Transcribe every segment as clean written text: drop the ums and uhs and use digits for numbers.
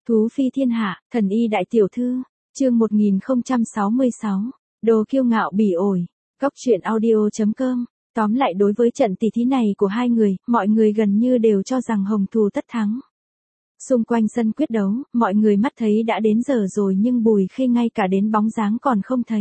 Thú phi thiên hạ, thần y đại tiểu thư, chương 1066, đồ kiêu ngạo bỉ ổi, góc truyện audio.com. Tóm lại đối với trận tỷ thí này của hai người, mọi người gần như đều cho rằng Hồng Thù tất thắng. Xung quanh sân quyết đấu, mọi người mắt thấy đã đến giờ rồi nhưng Bùi Khê ngay cả đến bóng dáng còn không thấy.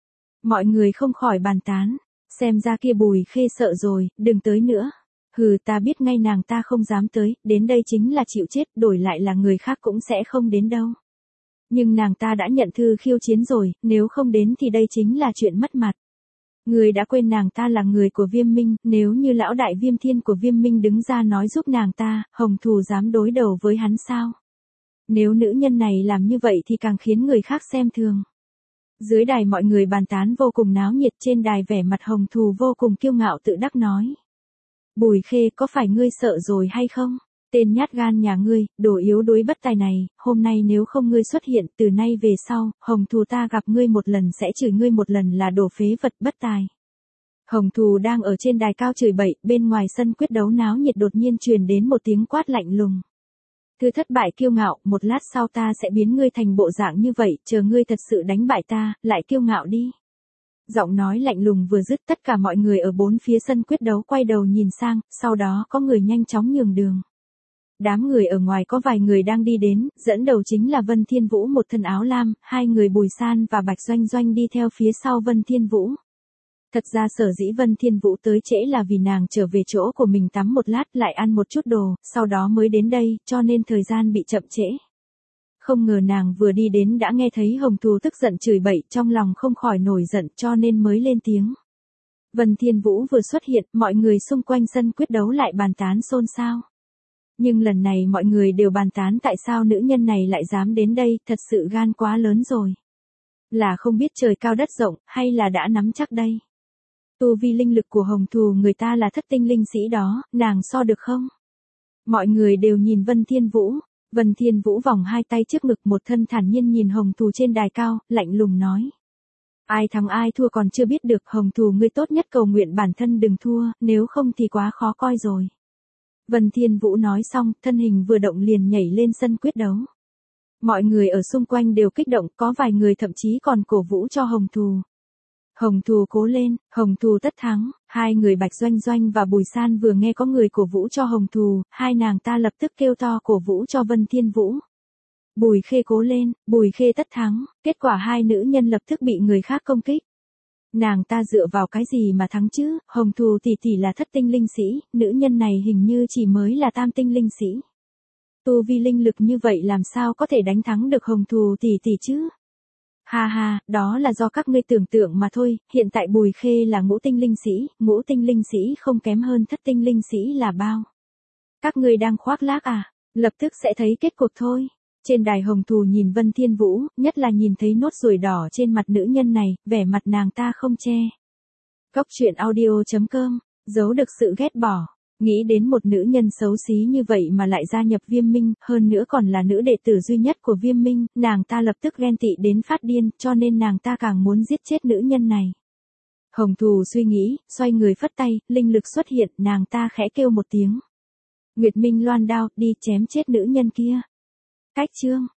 Mọi người không khỏi bàn tán, xem ra kia Bùi Khê sợ rồi, đừng tới nữa. Hừ, ta biết ngay nàng ta không dám tới, đến đây chính là chịu chết, đổi lại là người khác cũng sẽ không đến đâu. Nhưng nàng ta đã nhận thư khiêu chiến rồi, nếu không đến thì đây chính là chuyện mất mặt. Người đã quên nàng ta là người của Viêm Minh, nếu như lão đại Viêm Thiên của Viêm Minh đứng ra nói giúp nàng ta, Hồng Thù dám đối đầu với hắn sao? Nếu nữ nhân này làm như vậy thì càng khiến người khác xem thường. Dưới đài mọi người bàn tán vô cùng náo nhiệt, trên đài vẻ mặt Hồng Thù vô cùng kiêu ngạo tự đắc nói. Bùi Khê, có phải ngươi sợ rồi hay không? Tên nhát gan nhà ngươi, đồ yếu đuối bất tài này, hôm nay nếu không ngươi xuất hiện, từ nay về sau, Hồng Thù ta gặp ngươi một lần sẽ chửi ngươi một lần là đồ phế vật bất tài. Hồng Thù đang ở trên đài cao chửi bậy, bên ngoài sân quyết đấu náo nhiệt đột nhiên truyền đến một tiếng quát lạnh lùng. Thư thất bại kiêu ngạo, một lát sau ta sẽ biến ngươi thành bộ dạng như vậy, chờ ngươi thật sự đánh bại ta, lại kiêu ngạo đi. Giọng nói lạnh lùng vừa dứt, tất cả mọi người ở bốn phía sân quyết đấu quay đầu nhìn sang, sau đó có người nhanh chóng nhường đường. Đám người ở ngoài có vài người đang đi đến, dẫn đầu chính là Vân Thiên Vũ một thân áo lam, hai người Bùi San và Bạch Doanh Doanh đi theo phía sau Vân Thiên Vũ. Thật ra sở dĩ Vân Thiên Vũ tới trễ là vì nàng trở về chỗ của mình tắm một lát lại ăn một chút đồ, sau đó mới đến đây, cho nên thời gian bị chậm trễ. Không ngờ nàng vừa đi đến đã nghe thấy Hồng Thù tức giận chửi bậy, trong lòng không khỏi nổi giận cho nên mới lên tiếng. Vân Thiên Vũ vừa xuất hiện, mọi người xung quanh sân quyết đấu lại bàn tán xôn xao. Nhưng lần này mọi người đều bàn tán tại sao nữ nhân này lại dám đến đây, thật sự gan quá lớn rồi. Là không biết trời cao đất rộng, hay là đã nắm chắc đây. Tu vi linh lực của Hồng Thù người ta là thất tinh linh sĩ đó, nàng so được không? Mọi người đều nhìn Vân Thiên Vũ. Vân Thiên Vũ vòng hai tay trước ngực một thân thản nhiên nhìn Hồng Thù trên đài cao, lạnh lùng nói. Ai thắng ai thua còn chưa biết được, Hồng Thù ngươi tốt nhất cầu nguyện bản thân đừng thua, nếu không thì quá khó coi rồi. Vân Thiên Vũ nói xong, thân hình vừa động liền nhảy lên sân quyết đấu. Mọi người ở xung quanh đều kích động, có vài người thậm chí còn cổ vũ cho Hồng Thù. Hồng Thù cố lên, Hồng Thù tất thắng. Hai người Bạch Doanh Doanh và Bùi San vừa nghe có người cổ vũ cho Hồng Thù, hai nàng ta lập tức kêu to cổ vũ cho Vân Thiên Vũ. Bùi Khê cố lên, Bùi Khê tất thắng. Kết quả hai nữ nhân lập tức bị người khác công kích. Nàng ta dựa vào cái gì mà thắng chứ? Hồng Thù tỷ tỷ là thất tinh linh sĩ, nữ nhân này hình như chỉ mới là tam tinh linh sĩ. Tu vi linh lực như vậy làm sao có thể đánh thắng được Hồng Thù tỷ tỷ chứ? Ha ha, đó là do các ngươi tưởng tượng mà thôi, hiện tại Bùi Khê là ngũ tinh linh sĩ không kém hơn thất tinh linh sĩ là bao. Các ngươi đang khoác lác à? Lập tức sẽ thấy kết cục thôi. Trên đài Hồng Thù nhìn Vân Thiên Vũ, nhất là nhìn thấy nốt ruồi đỏ trên mặt nữ nhân này, vẻ mặt nàng ta không che. Góc truyện audio.com, giấu được sự ghét bỏ. Nghĩ đến một nữ nhân xấu xí như vậy mà lại gia nhập Viêm Minh, hơn nữa còn là nữ đệ tử duy nhất của Viêm Minh, nàng ta lập tức ghen tị đến phát điên, cho nên nàng ta càng muốn giết chết nữ nhân này. Hồng Thù suy nghĩ, xoay người phất tay, linh lực xuất hiện, nàng ta khẽ kêu một tiếng. Nguyệt Minh loan đao, đi chém chết nữ nhân kia. Cách chương